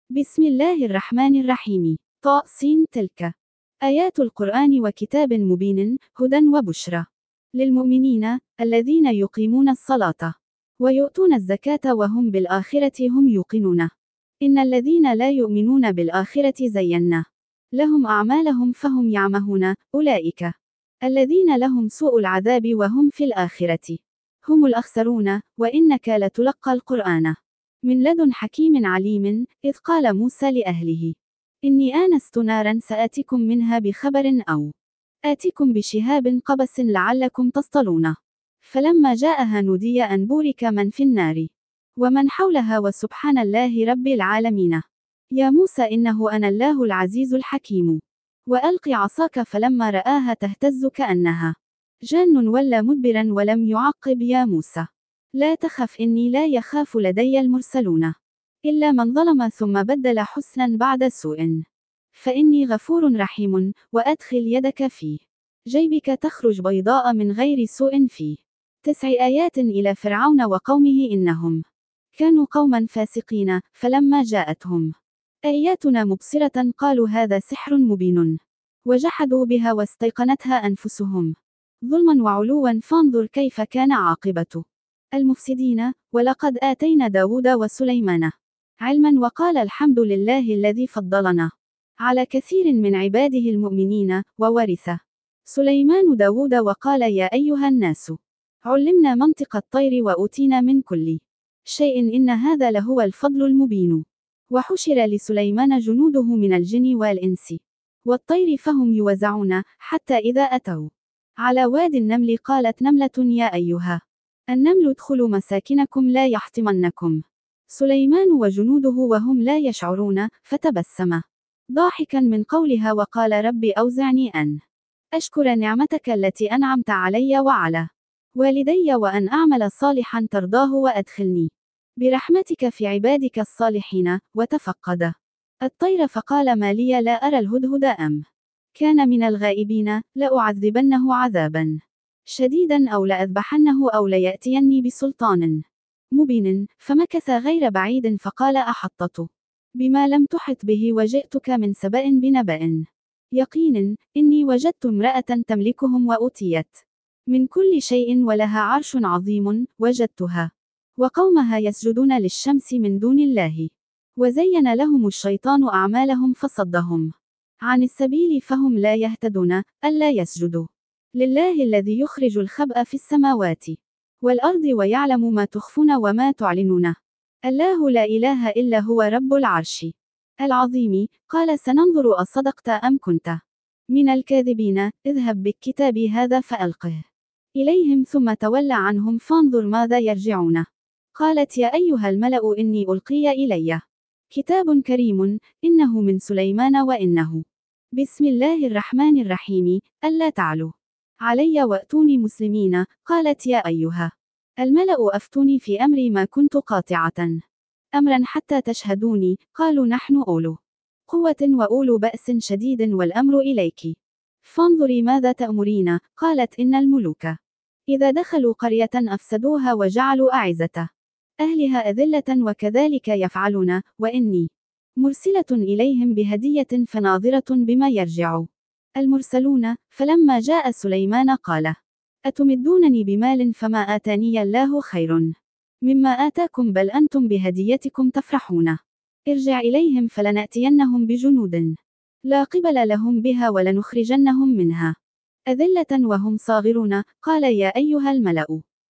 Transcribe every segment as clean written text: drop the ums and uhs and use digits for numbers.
بسم الله الرحمن الرحيم. طاسين تلك آيات القرآن وكتاب مبين هدى وبشرى للمؤمنين الذين يقيمون الصلاة ويؤتون الزكاة وهم بالآخرة هم يوقنون. إن الذين لا يؤمنون بالآخرة زينا لهم أعمالهم فهم يعمهون. أولئك الذين لهم سوء العذاب وهم في الآخرة هم الأخسرون. وإنك لتلقى القرآن من لدن حكيم عليم. إذ قال موسى لأهله إني آنست نارا سآتكم منها بخبر أو آتكم بشهاب قبس لعلكم تصطلون. فلما جاءها نودي أن بورك من في النار ومن حولها وسبحان الله رب العالمين. يا موسى إنه أنا الله العزيز الحكيم. وألق عصاك فلما رآها تهتز كأنها جان ولا مدبرا ولم يعقب. يا موسى لا تخف إني لا يخاف لدي المرسلون إلا من ظلم ثم بدل حسنا بعد سوء فإني غفور رحيم. وأدخل يدك في جيبك تخرج بيضاء من غير سوء في 9 آيات إلى فرعون وقومه إنهم كانوا قوما فاسقين. فلما جاءتهم آياتنا مبصرة قالوا هذا سحر مبين وجحدوا بها واستيقنتها أنفسهم ظلما وعلوا فانظر كيف كان عاقبة المفسدين. ولقد آتينا داود وسليمان علما وقال الحمد لله الذي فضلنا على كثير من عباده المؤمنين. وورث سليمان داود وقال يا أيها الناس علمنا منطق الطير وأوتينا من كل شيء إن هذا لهو الفضل المبين. وحشر لسليمان جنوده من الجن والإنس والطير فهم يوزعون حتى إذا أتوا على واد النمل قالت نملة يا أيها النمل ادخلوا مساكنكم لا يحطمنكم سليمان وجنوده وهم لا يشعرون. فتبسم ضاحكا من قولها وقال رب أوزعني أن أشكر نعمتك التي أنعمت علي وعلى والدي وأن أعمل صالحا ترضاه وأدخلني برحمتك في عبادك الصالحين. وتفقد الطير فقال ما لي لا أرى الهدهد أم كان من الغائبين لأعذبنه عذابا شديدا أو لأذبحنه أو ليأتيني بسلطان مبين. فمكث غير بعيد فقال أحطت بما لم تحط به وجئتك من سبأ بنبأ يقين. إني وجدت امرأة تملكهم وأوتيت من كل شيء ولها عرش عظيم. وجدتها وقومها يسجدون للشمس من دون الله وزين لهم الشيطان أعمالهم فصدهم عن السبيل فهم لا يهتدون. ألا يسجدوا لله الذي يخرج الخبأ في السماوات والأرض ويعلم ما تخفون وما تعلنون. الله لا إله إلا هو رب العرش العظيم. قال سننظر أصدقت أم كنت من الكاذبين. اذهب بكتابي هذا فألقه إليهم ثم تول عنهم فانظر ماذا يرجعون. قالت يا أيها الملأ إني ألقي إلي كتاب كريم إنه من سليمان وإنه بسم الله الرحمن الرحيم ألا تعلوا علي وأتوني مسلمين. قالت يا أيها الملأ أفتوني في أمري ما كنت قاطعة أمرا حتى تشهدوني. قالوا نحن أولو قوة وأولو بأس شديد والأمر إليك فانظري ماذا تأمرين. قالت إن الملوك إذا دخلوا قرية أفسدوها وجعلوا أعزة أهلها أذلة وكذلك يفعلون. وإني مرسلة إليهم بهدية فناظرة بما يرجع المرسلون. فلما جاء سليمان قال أتمدونني بمال فما آتاني الله خير مما آتاكم بل أنتم بهديتكم تفرحون. ارجع إليهم فلنأتينهم بجنود لا قبل لهم بها ولنخرجنهم منها أذلة وهم صاغرون. قال يا أيها الملأ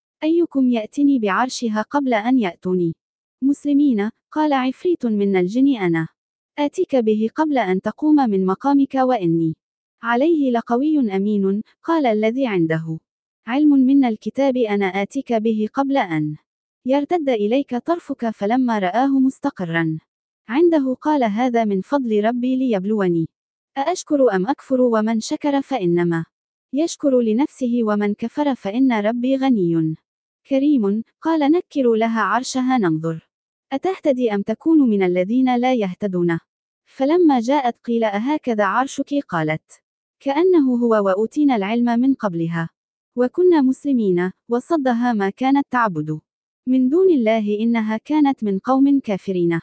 أيكم يأتني بعرشها قبل أن يأتوني مسلمين. قال عفريت من الجن أنا آتيك به قبل أن تقوم من مقامك وإني عليه لقوي أمين. قال الذي عنده علم من الكتاب أنا آتيك به قبل أن يرتد إليك طرفك. فلما رآه مستقرا عنده قال هذا من فضل ربي ليبلوني أأشكر أم أكفر. ومن شكر فإنما يشكر لنفسه ومن كفر فإن ربي غني كريم. قال نكروا لها عرشها ننظر أتهتدي أم تكون من الذين لا يهتدون. فلما جاءت قيل أهكذا عرشك. قالت كأنه هو وأوتينا العلم من قبلها وكنا مسلمين. وصدها ما كانت تعبد من دون الله إنها كانت من قوم كافرين.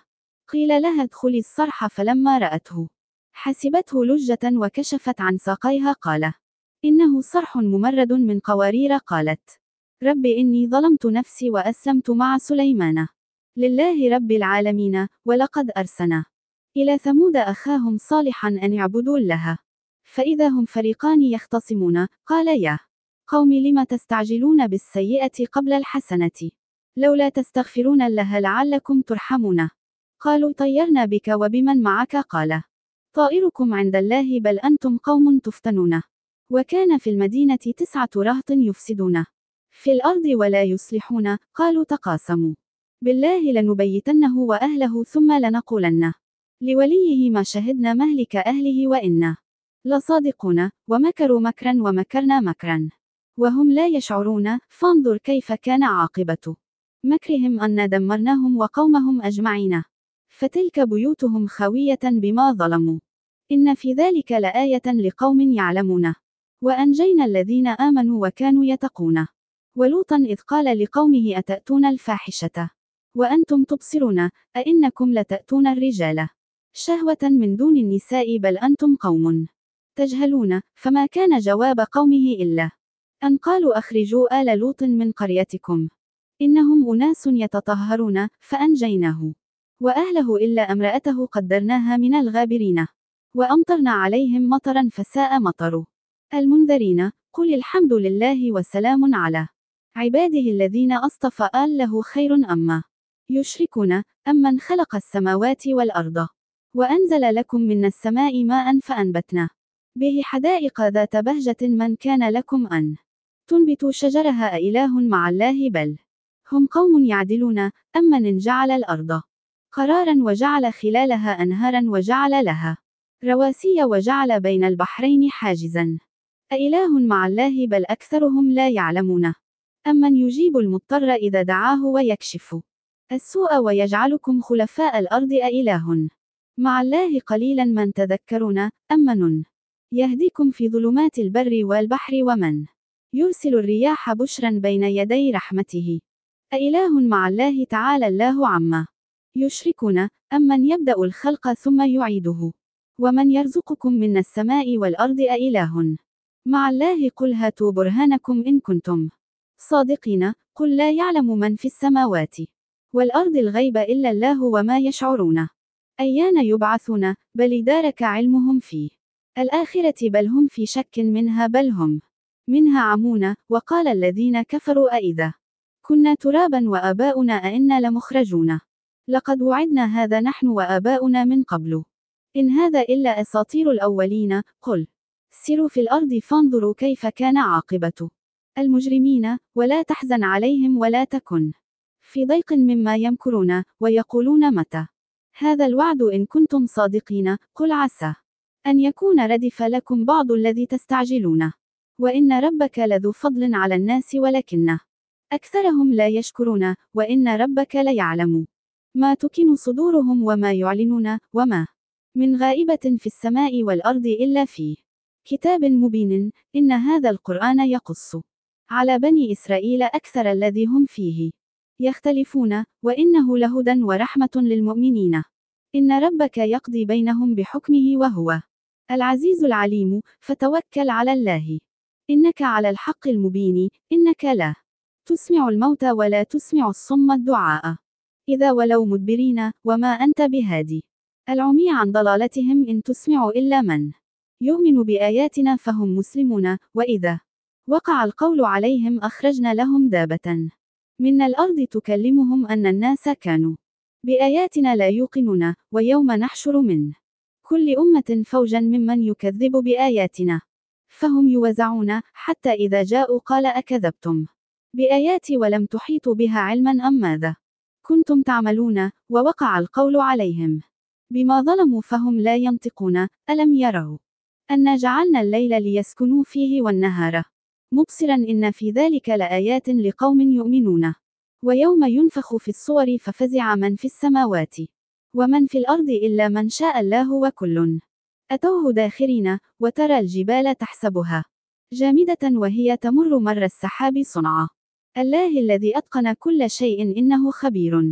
قيل لها ادخلي الصرح فلما رأته حسبته لجة وكشفت عن ساقيها قال إنه صرح ممرد من قوارير. قالت رب إني ظلمت نفسي وأسلمت مع سليمان لله رب العالمين. ولقد أرسلنا إلى ثمود أخاهم صالحا أن اعبدوا الله فإذا هم فريقان يختصمون قال يا قوم لم تستعجلون بالسيئة قبل الحسنة لولا تستغفرون الله لعلكم ترحمون قالوا طيرنا بك وبمن معك قال طائركم عند الله بل أنتم قوم تفتنون وكان في المدينة 9 رهط يفسدون في الأرض ولا يصلحون قالوا تقاسموا بالله لنبيتنه وأهله ثم لنقولن لوليه ما شهدنا مهلك أهله وإنا لصادقون ومكروا مكرا ومكرنا مكرا وهم لا يشعرون فانظر كيف كان عاقبة مكرهم أن دمرناهم وقومهم أجمعين فتلك بيوتهم خاوية بما ظلموا إن في ذلك لآية لقوم يعلمون وأنجينا الذين آمنوا وكانوا يتقون ولوطا إذ قال لقومه أتأتون الفاحشة وأنتم تبصرون أئنكم لتأتون الرجال شهوة من دون النساء بل أنتم قوم تجهلون فما كان جواب قومه إلا أن قالوا أخرجوا آل لوط من قريتكم إنهم أناس يتطهرون فأنجيناه وأهله إلا امرأته قدرناها من الغابرين وأمطرنا عليهم مطرا فساء مطر المنذرين قل الحمد لله وسلام على عباده الذين أصطفى له خير أما يشركون أمن خلق السماوات والأرض وأنزل لكم من السماء ماء فأنبتنا به حدائق ذات بهجة من كان لكم أن تنبتوا شجرها أإله مع الله بل هم قوم يعدلون أمن جعل الأرض قرارا وجعل خلالها أنهارا وجعل لها رواسي وجعل بين البحرين حاجزا أإله مع الله بل أكثرهم لا يعلمون أمن يجيب المضطر إذا دعاه ويكشف السوء ويجعلكم خلفاء الأرض أإله مع الله قليلا من تذكرون أمن يهديكم في ظلمات البر والبحر ومن يرسل الرياح بشرا بين يدي رحمته أإله مع الله تعالى الله عما يشركون أمن يبدأ الخلق ثم يعيده ومن يرزقكم من السماء والأرض أإله مع الله قل هاتوا برهانكم إن كنتم صادقين قل لا يعلم من في السماوات والأرض الغيب إلا الله وما يشعرون أيان يبعثون بل دارك علمهم في الآخرة بل هم في شك منها بل هم منها عمون وقال الذين كفروا أئذا كنا ترابا وآباؤنا أئنا لمخرجون لقد وعدنا هذا نحن وآباؤنا من قبل إن هذا إلا أساطير الأولين قل سيروا في الأرض فانظروا كيف كان عاقبة المجرمين ولا تحزن عليهم ولا تكن في ضيق مما يمكرون ويقولون متى هذا الوعد إن كنتم صادقين قل عسى أن يكون ردف لكم بعض الذي تستعجلون وإن ربك لذو فضل على الناس ولكن أكثرهم لا يشكرون وإن ربك ليعلم ما تكن صدورهم وما يعلنون وما من غائبة في السماء والأرض إلا في كتاب مبين إن هذا القرآن يقص على بني إسرائيل أكثر الذي هم فيه يختلفون وإنه لهدى ورحمة للمؤمنين إن ربك يقضي بينهم بحكمه وهو العزيز العليم فتوكل على الله إنك على الحق المبين إنك لا تسمع الموتى ولا تسمع الصم الدعاء إذا ولوا مدبرين وما أنت بهادي العمي عن ضلالتهم إن تسمع إلا من يؤمن بآياتنا فهم مسلمون وإذا وقع القول عليهم أخرجنا لهم دابة من الأرض تكلمهم أن الناس كانوا بآياتنا لا يوقنون ويوم نحشر من كل أمة فوجا ممن يكذب بآياتنا فهم يوزعون حتى إذا جاءوا قال أكذبتم بآياتي ولم تحيطوا بها علما أم ماذا كنتم تعملون ووقع القول عليهم بما ظلموا فهم لا ينطقون ألم يروا أنا جعلنا الليل ليسكنوا فيه والنهار مبصرا إن في ذلك لآيات لقوم يؤمنون ويوم ينفخ في الصور ففزع من في السماوات ومن في الأرض إلا من شاء الله وكل أتوه داخرين وترى الجبال تحسبها جامدة وهي تمر مر السحاب صنعا الله الذي أتقن كل شيء إنه خبير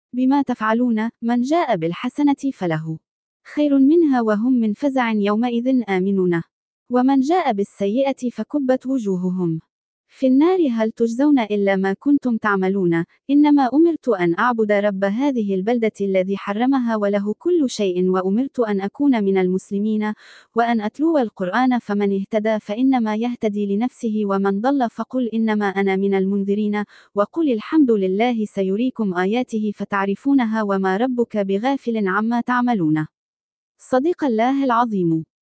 بما تفعلون، من جاء بالحسنة فله خير منها وهم من فزع يومئذ آمنون، ومن جاء بالسيئة فكبت وجوههم في النار هل تجزون إلا ما كنتم تعملون. إنما أمرت أن أعبد رب هذه البلدة الذي حرمها وله كل شيء، وأمرت أن أكون من المسلمين، وأن أتلو القرآن، فمن اهتدى فإنما يهتدي لنفسه، ومن ضل فقل إنما أنا من المنذرين، وقل الحمد لله سيريكم آياته فتعرفونها وما ربك بغافل عما تعملون. صدق الله العظيم.